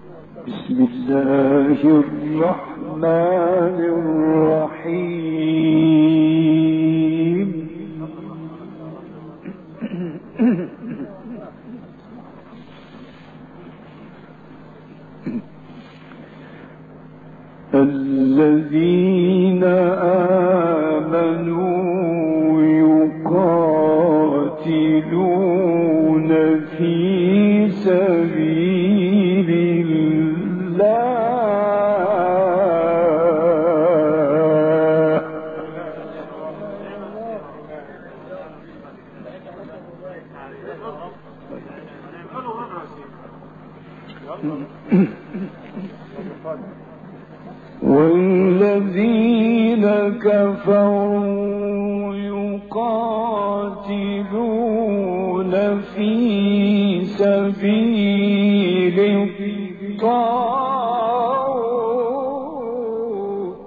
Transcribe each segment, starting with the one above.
بسم الله الرحمن الرحيم. الذين آمنوا يقاتلون في سبيل الله والذين كفروا يقاتلون في سبيل الطاغوت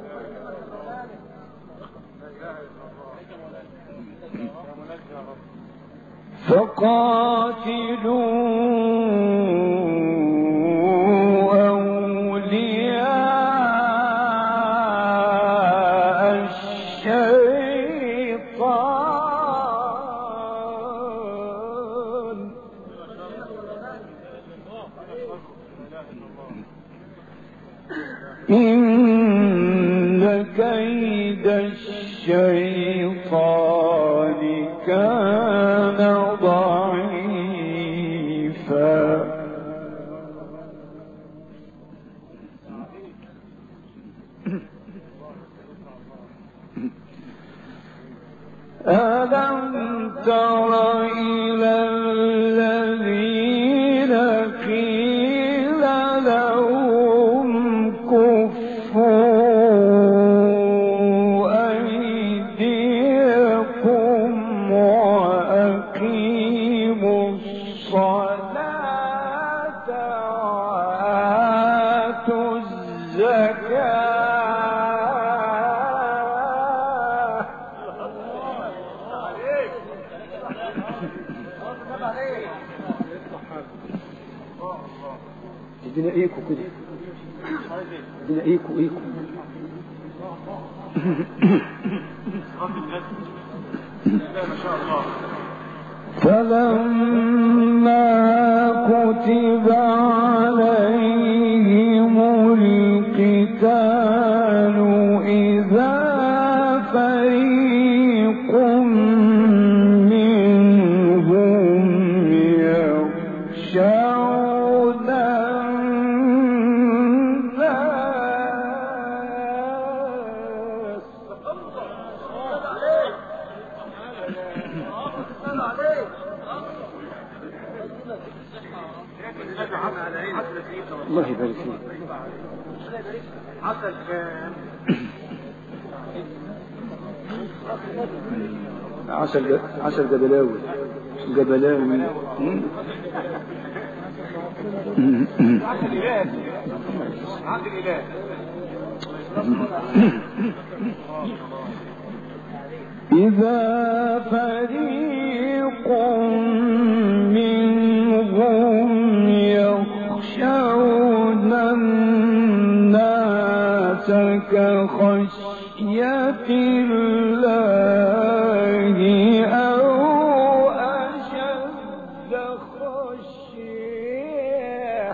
فقاتلوا إن كيد الشيطان كان ضعيفا ألم تر إلى الذين قيل لهم كفوا أيديكم وأقيموا الصلاة وآتوا الزكاة ادينا ايكو كده، ادينا ايكو فلما كتب عليهم القتال إذا فريق منهم يخشون الله يبارك فيك. عسل جبلاوي إذا فريق منهم يخشون الناس كخشية الله أو أشد خشية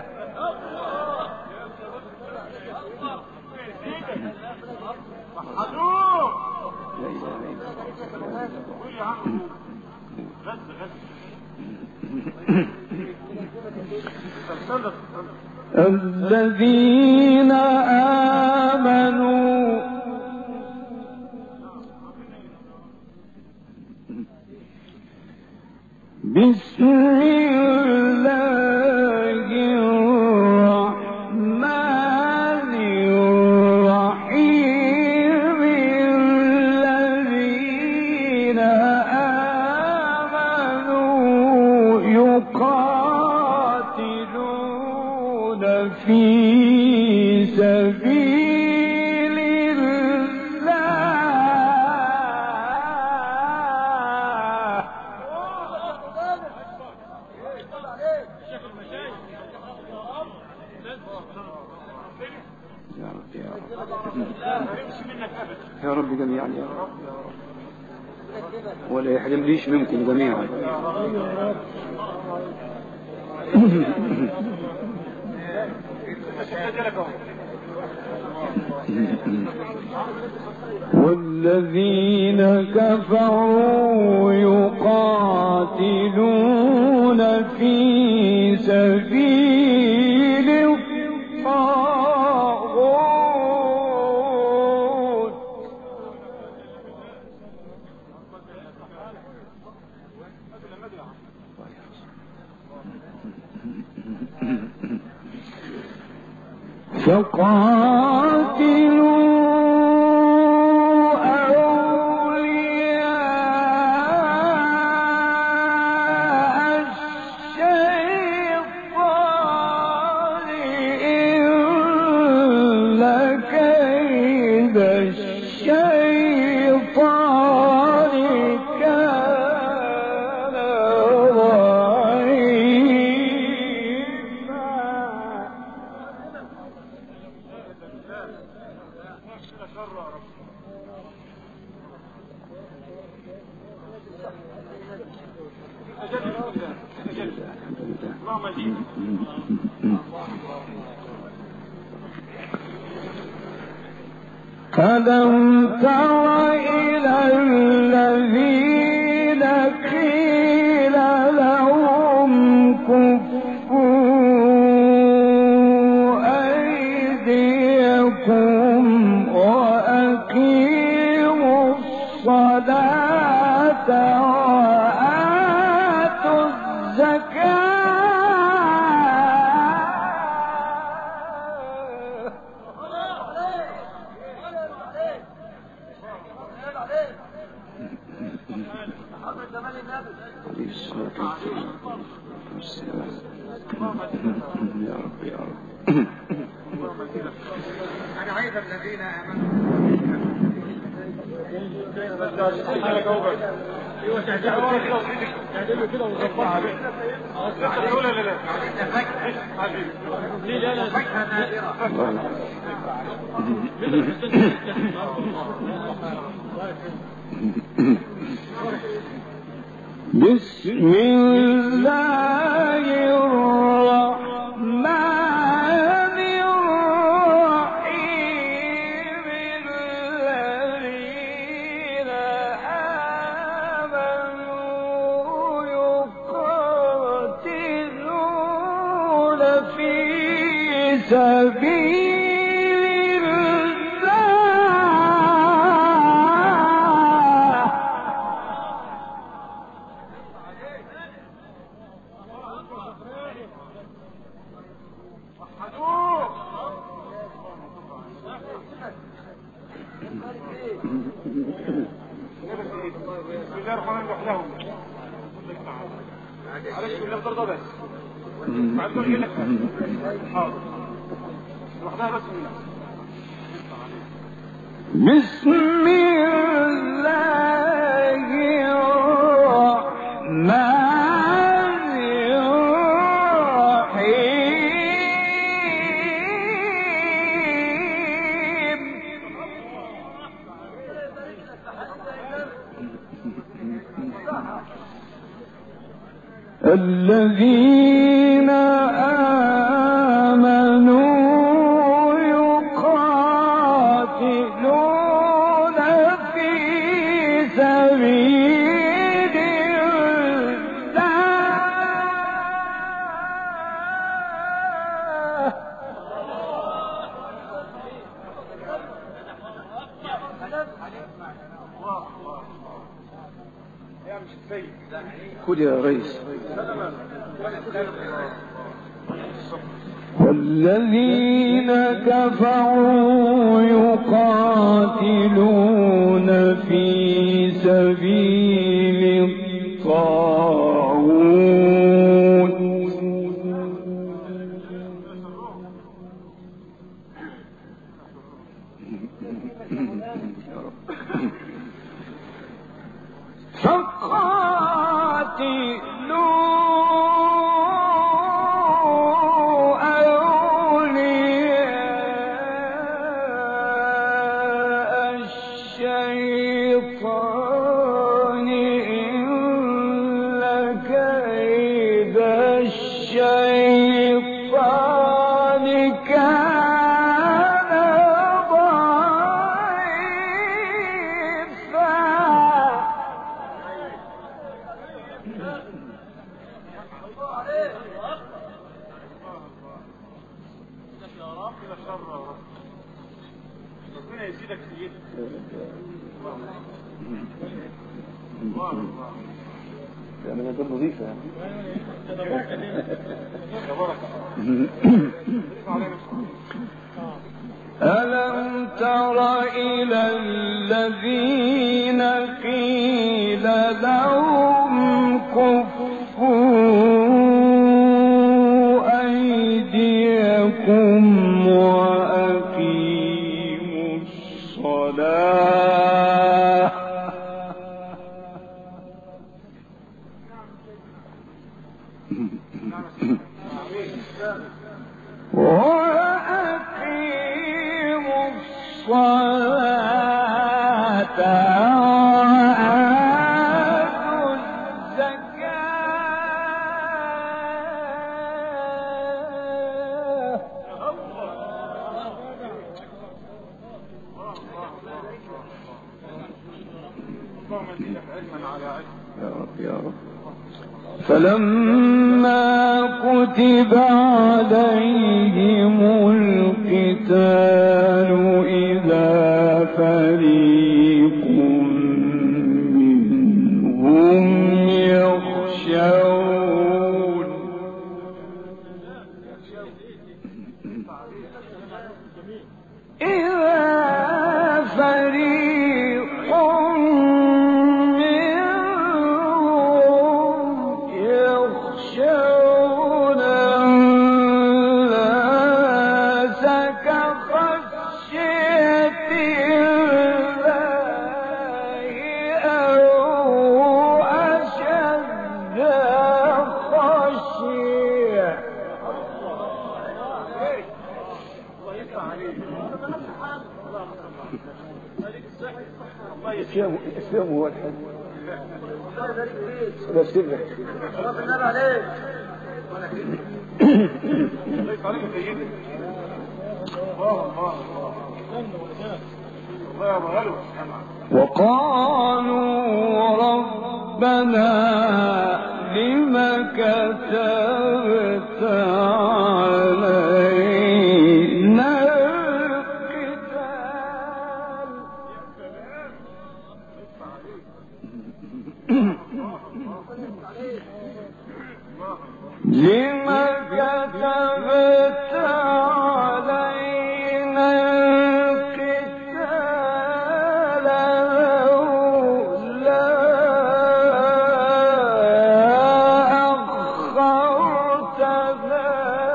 الذين آمنوا بسم الله الرحمن الرحيم الذين آمنوا يقاتلون في سبيل الله يا رب يا رب يا رب جميعا يا رب ولا يحرمليش منكم جميعا. والذين كفروا يقاتلون في سبيل الطاغوت فقاتلوا ألم تر إلى الذين قيل لهم كفوا أيديكم وأقيموا الصلاة وآتوا الزكاة يا رب يا رب. أنا عايز الذين آمنوا تعدلوا كده وظبطوا عليه. لا لا لا بسم الله الرحمن الرحيم الذين آمنوا يقاتلون في سبيل بسم الله الرحمن الرحيم الذين آمنوا يقاتلون في سبيل خذ يا ريس. والذين كفروا يقاتلون في سبيل الطاغوت فقاتلوا أولياء ربنا يزيدك سيدك. يعني ما دول نظيفة يعني. ألم تر إلى الذين قيل لهم كفوا أيديكم وأقيموا الصلاة وأقيموا الصلاة وآتوا الزكاة اللهم زدك علما على علم. يا رب يا رب. فلما كتب عليهم القتال إذا فريق منهم يخشون الإسلام هو الحل. بس كده. وقالوا ربنا لم كتبت علينا القتال لم كتبت علينا القتال لولا أخرتنا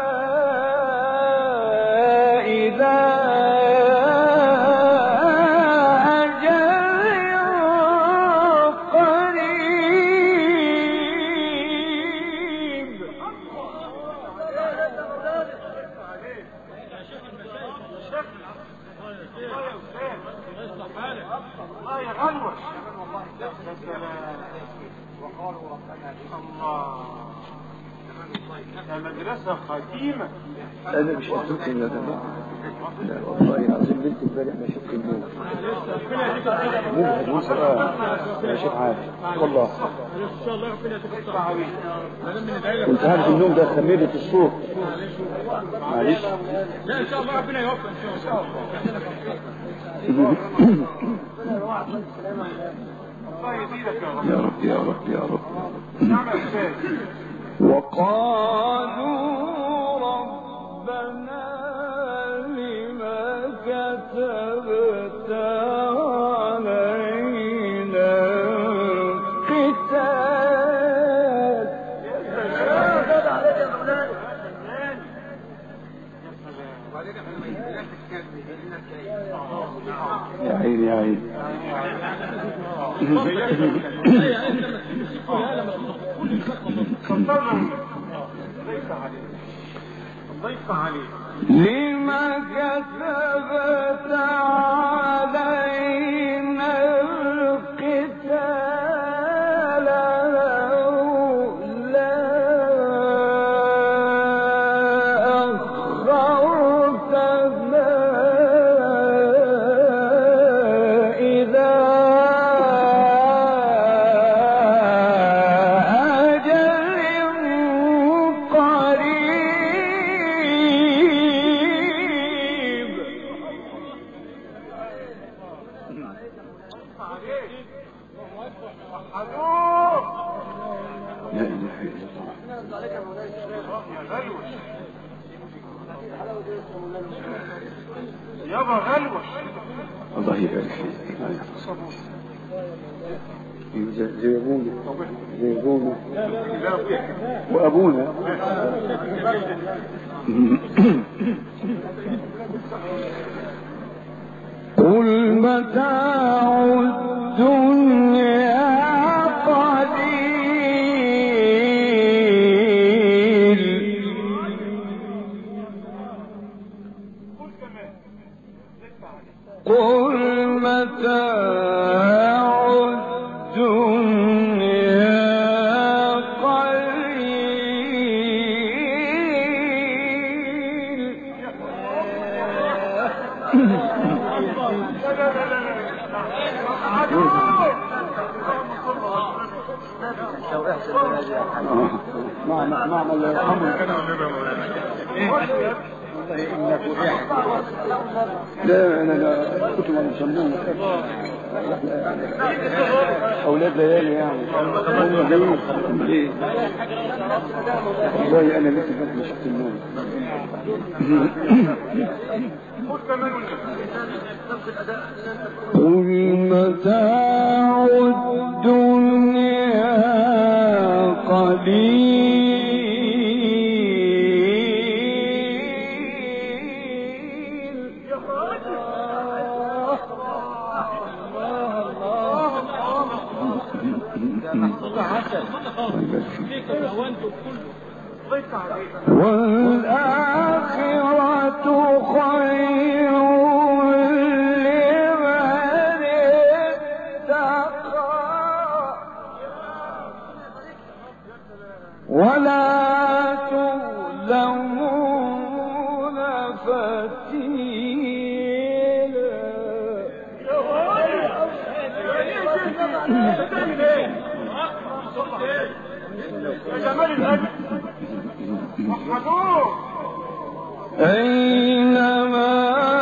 إلى أجل قريب. الله يغلوش. وقالوا ربنا الله يا مدرسة قديمة. أنا مش أترك الندم. لا والله العظيم بنت امبارح ما شفت النور. مبهج وسرعة يا شيخ عارف والله. إن شاء الله ربنا يتقطع عليك. كنت عارف النوم ده خميرة الصوت. معلش. لا إن شاء الله ربنا يوفق إن شاء الله. الله يزيدك يا رب يا رب يا رب. نعم يا أستاذ. وقالوا ربنا لم كتبت علينا القتال يا عيني يا عيني. لما كتبت علينا القتال لولا أخرتنا إذا أجل قريب. يابا غلوة. الله يبارك فيك. زي ابونا وابونا. قل متاع الدنيا قليل قل متاع الدنيا قليل معنى الله يرحمه. لا انا كنت ما بسموه اولاد ليالي يعني. ليه والله انا لسه ما شفت النوم. قل متاع الدنيا قليل والآخرة خير لمن اتقى ولا تظلمون أينما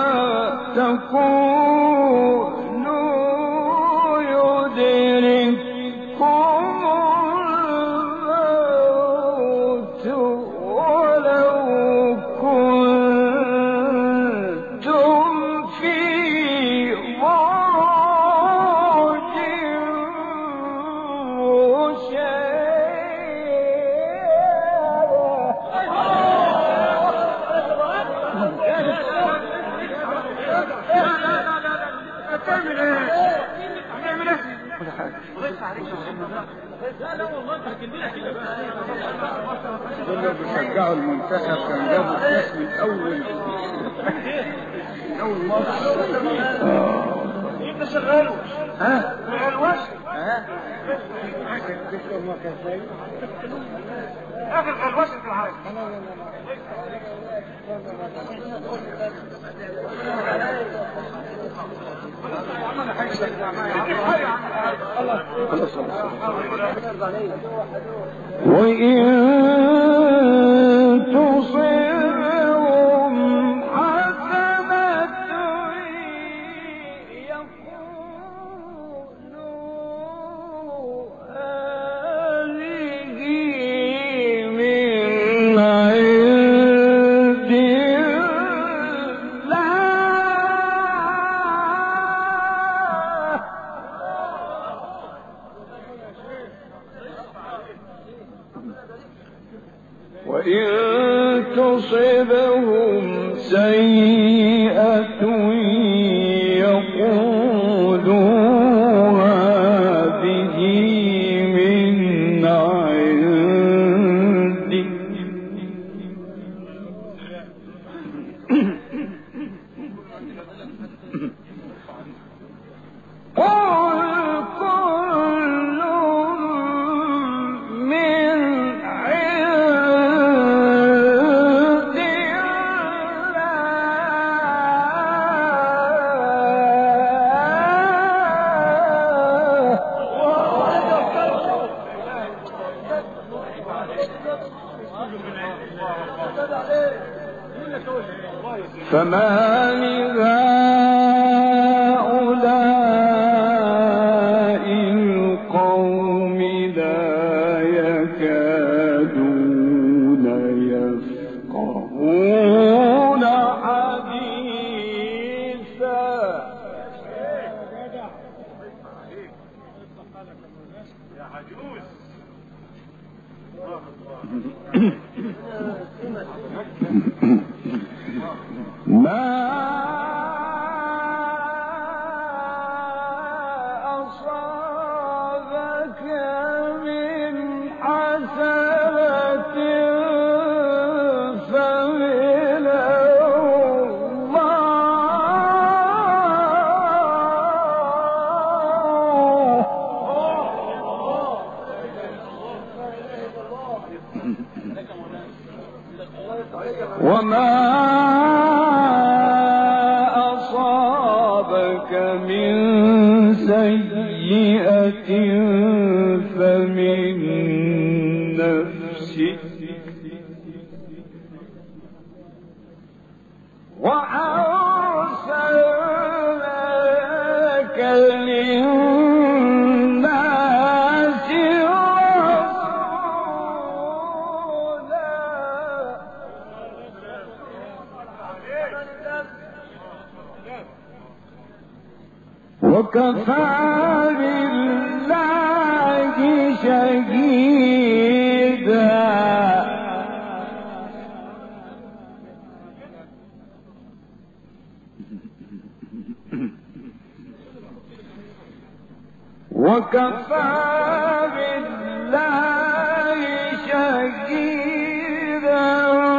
تكونوا يدرككم الموت ولو كنتم في بروج كلهم بيشجعوا المنتخب كان جابوا الناس من اول ماتش. انت شغاله ما غلوش اخر غلوش في العالم. وإن تصبهم حسنة يقولوا هذه من عند الله وإن تصبهم سيئة يقولوا هذه من عندك قل كل من عند الله فما لهؤلاء القوم لا يكادون يفقهون أصابك من حسنة فمن الله وما أصابك من سيئة فمن نفسك وأرسلناك للناس وكفى بالله شهيدا وكفى بالله شهيدا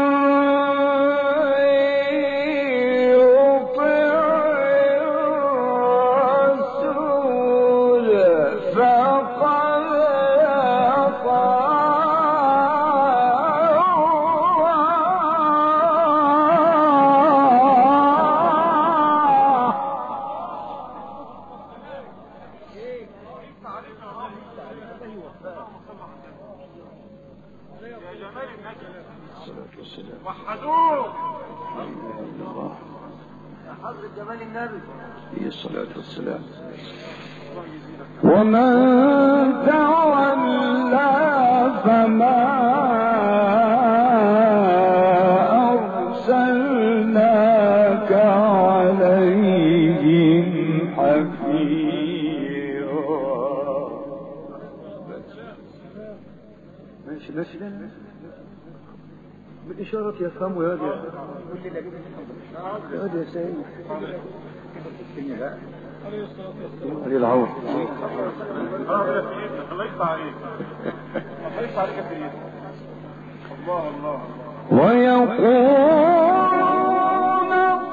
وحدوه حضرة جمال النبي عليه الصلاة والسلام. ومن تولى فما أرسلناك عليهم حفيظا. ماشي بالإشارة يفهموا يا هذا يا سيد هذه العور الله يفتح عليك الله يفتح عليك يا سيدي. الله الله ويقولون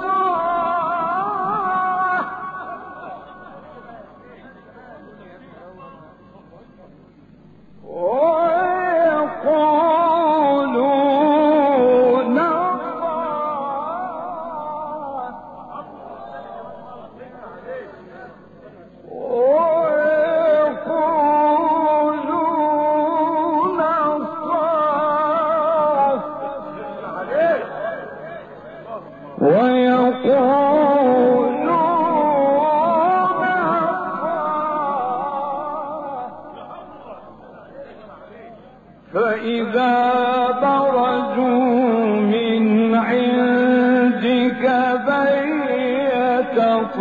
فإذا برزوا من عندك بيت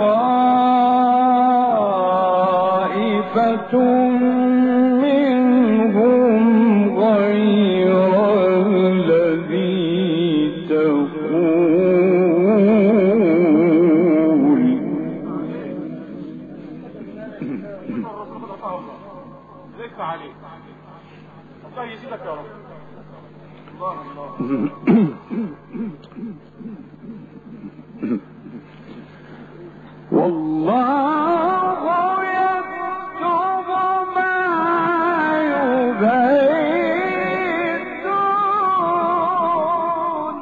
طائفة منهم غير الذي تقول يفتح عليك الله يزيدك يا رب. الله الله والله يكتب ما يبيتون.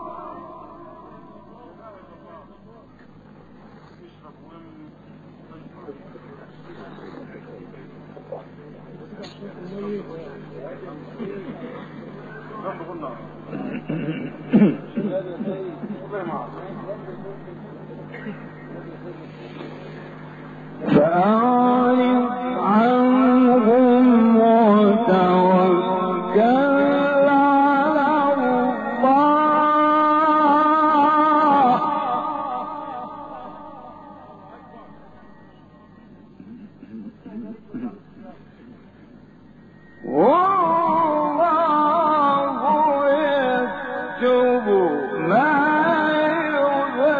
فأعرض عنهم وتوكل على الله والله يكتب ما يبيتون.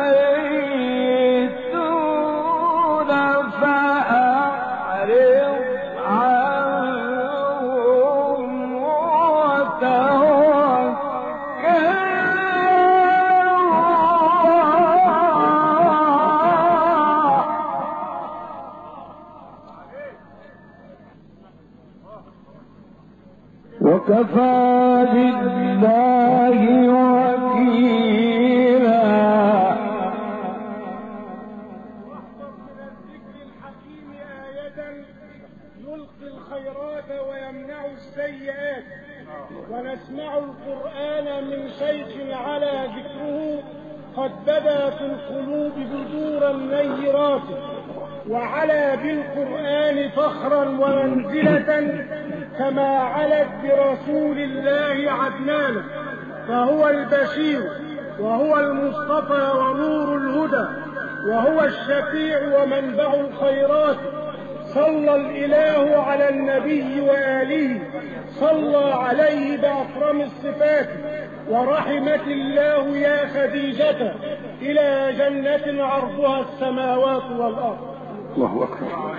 قد بدا في القلوب بدورا نيرات، وعلى بالقرآن فخرا ومنزلة كما علت برسول الله عدنان، فهو البشير وهو المصطفى ونور الهدى وهو الشفيع ومنبع الخيرات. صلى الإله على النبي وآله، صلى عليه بأكرم الصفات. ورحمة الله يا خديجة إلى جنة عرضها السماوات والأرض. الله أكبر.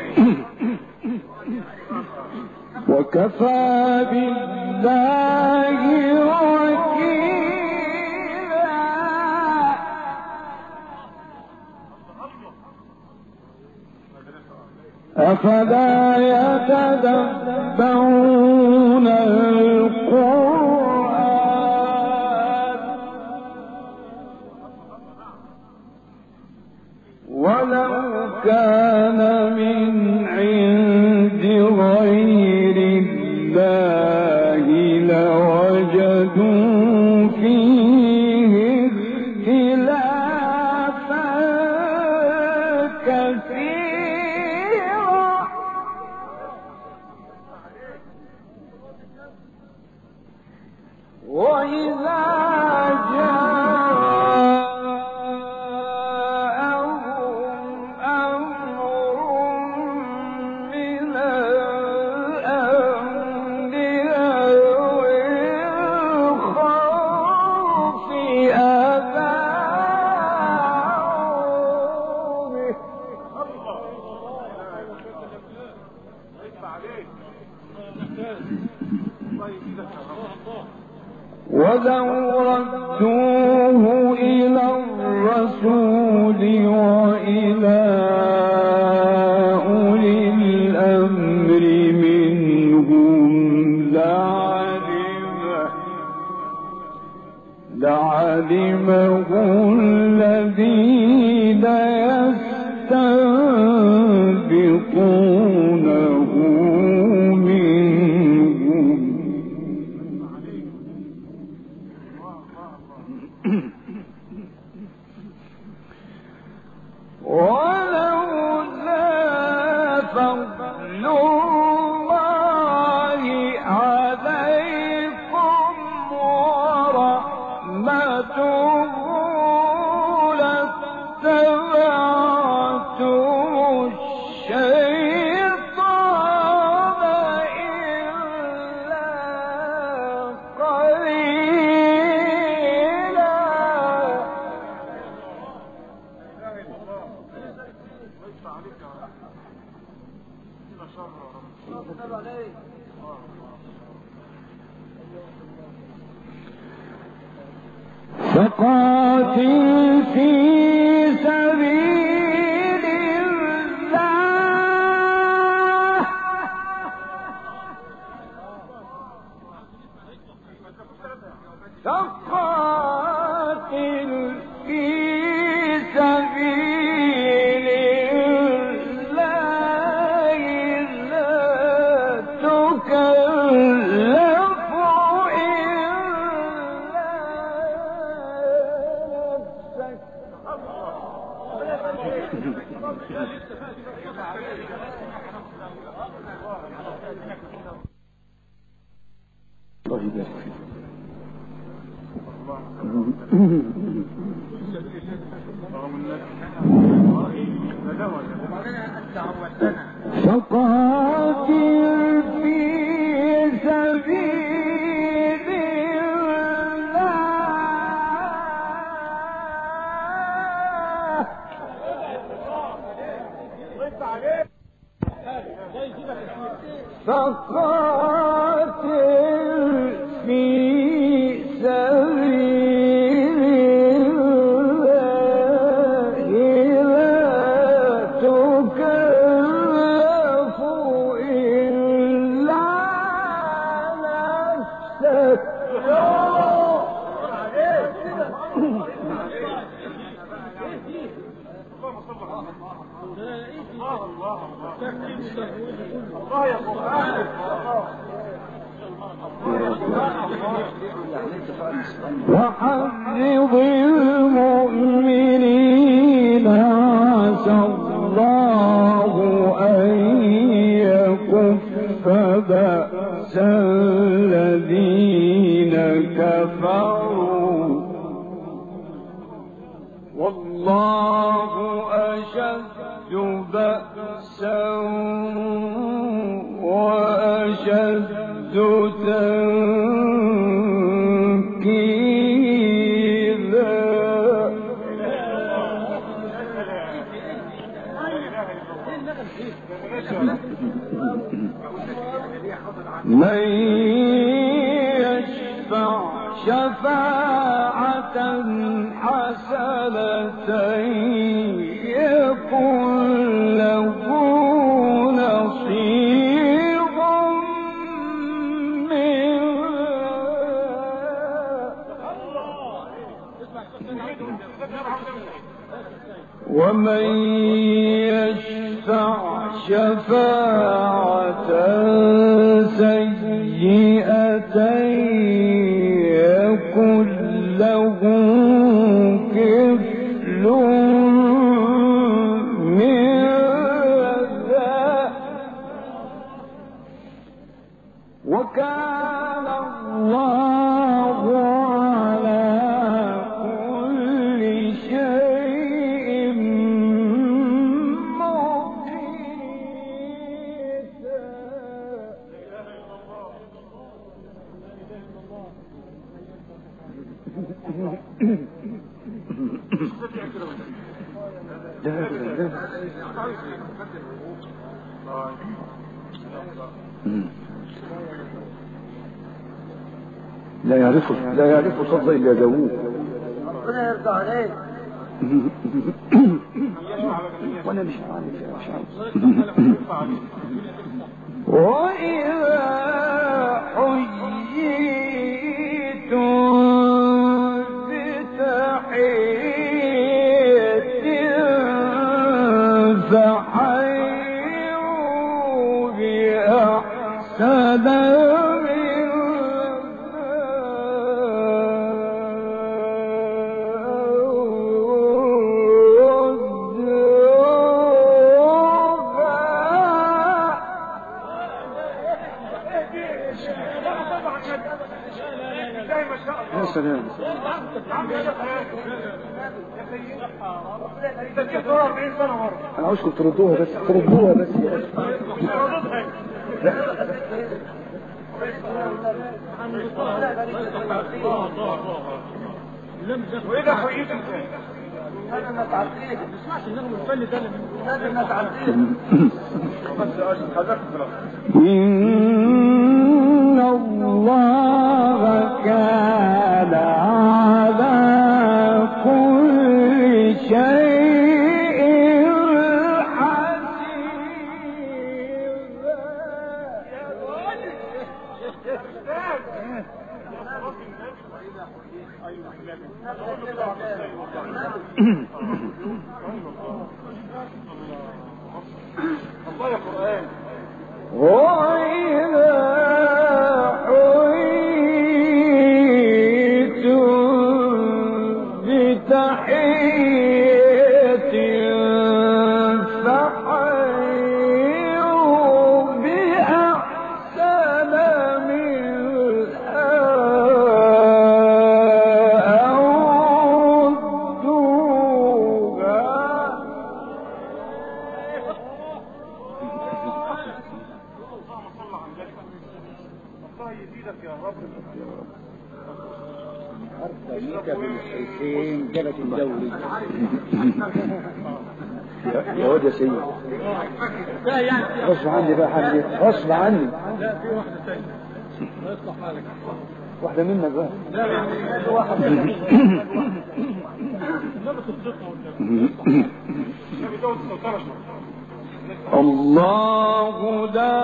وكفى بالله وكيلا. أفلا يتدبرون القرآن ولو كان من عند غير الله لوجدوا فيه اختلافا كثيرا. وإذا ولو ردوه إلى الرسول وإلى أولي الأمر منهم لعلمه الذين يستنبطونه منهم. ولولا فضل الله عليكم ورحمته لاتبعتم الشيطان إلا قليلا. فقاتل في سبيل الله فقاتل في سبيل الله لا تكلف الله يبارك فيك. فقاتل في سبيل الله فقاتل في سبيل الله لا تكلف إلا نفسك. الله يا قرآن. وحرض المؤمنين والله أشد بأسا وأشد من يشفع شفاعة حسنة يكن له نصيب ومن يشفع شفاعة سيئة يكن له كفل منها وكان الله على كل شيء لا يعرفه صدق إلا داوود. ربنا يرضى عليك. وانا مش عارف وإذا حييتم بتحية فحيوا بأحسن يا سلام. انا عاوزكم تردوها بس يا وإذا حييتم لازم نتعطيه. ما تسمعش النغم الفني ده لازم نتعطيه. إن الله كان على كل شيء الله يا قرآن. وإذا حييتم بتحية فحيوا بأحسن منها أو ردوها. الله يزيدك يا رب. أرسلك بالحسين جبت الدوري. يا واد يا سيد. لا يعني غصب عني بقى حاجة غصب عني. لا في واحدة ثانية. ما يصلح حالك. واحدة منك بقى. لا يعني واحدة. النبي تصدقه والنبي. النبي داود السلطنة. الله لا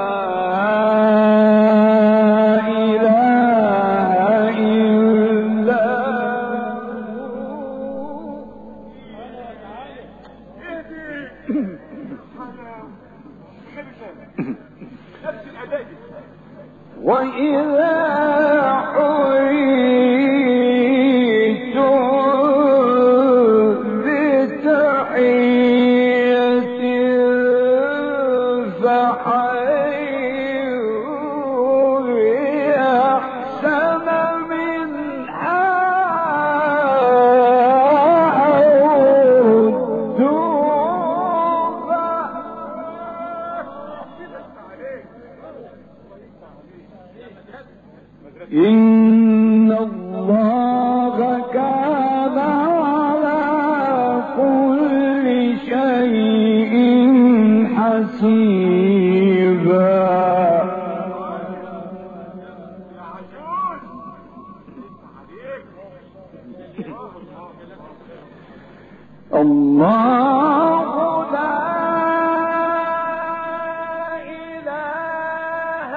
إله إلا نفس الأداء. وإذا حييتم بتحية فحيوا بأحسن منها أو الله لا إله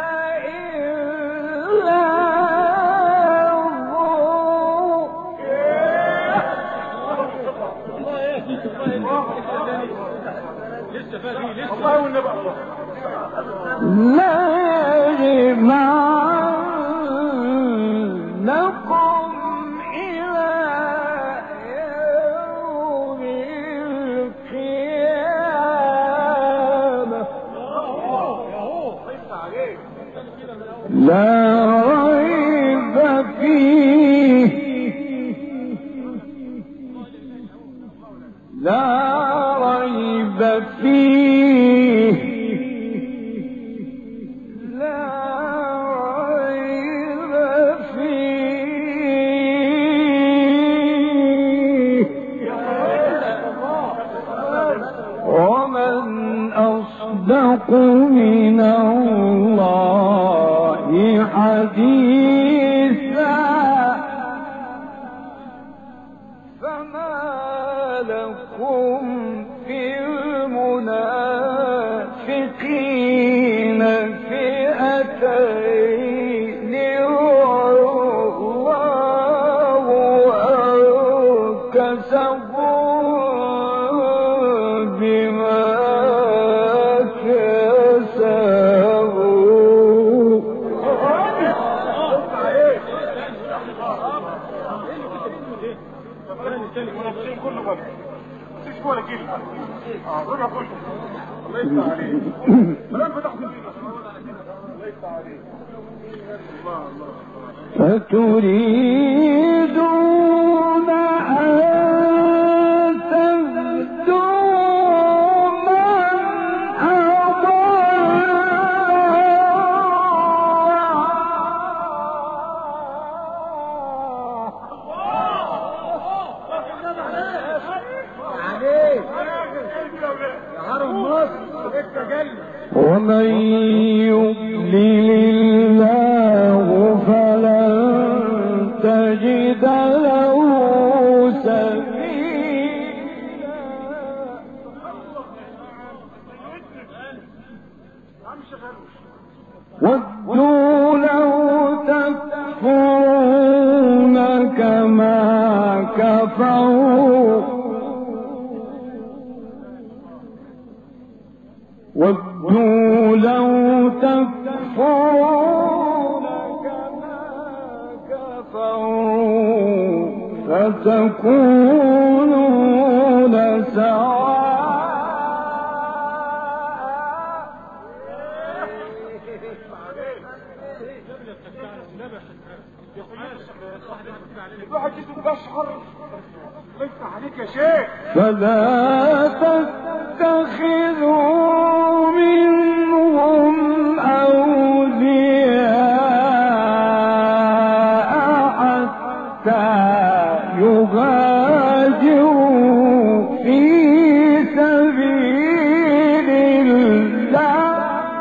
إلا هو لا يجمعنكم إلى يوم القيامة لا ريب فيه لا ريب فيه لا ريب فيه ومن أصدق من الله حديثا فما لكم في المنافقين فئتين والله أركسهم بما كسبوا كله بقى مفيش ولا كلمه رجع كله الله يفتح عليك فلان فتحت الله يفتح عليك الله الله فتريدون أن تهدوا من ومن يضلل الله فلن تجد له سبيلا ودوا لو تكفرون كما كفروا ودوا لو تكفرون كما كفروا فتكونون سواء الواحد جسمه بشهر الله يفتح عليك يا شيخ فلا تتخذوا منهم أولياء حتى يهاجروا في سبيل الله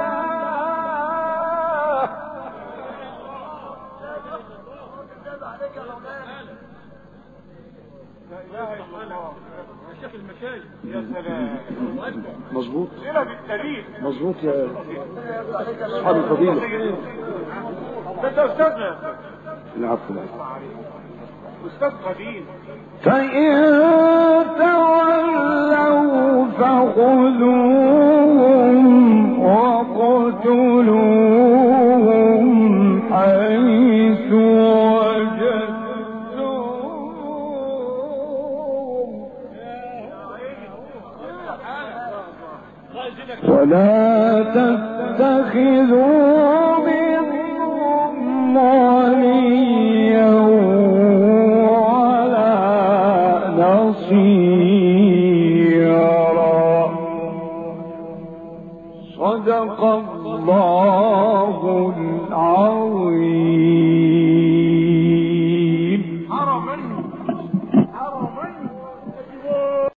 لا اله الا الله يا شيخ المشايخ يا سلام مظبوط صلة بالتاريخ مظبوط يا أصحاب الفضيلة. ده انت استاذنا العفو استاذ قديم فإن تولوا فخذوهم وقتلوهم حيث وجدتموهم ولا تتخذوا منهم وليا ولا نصيرا صدق الله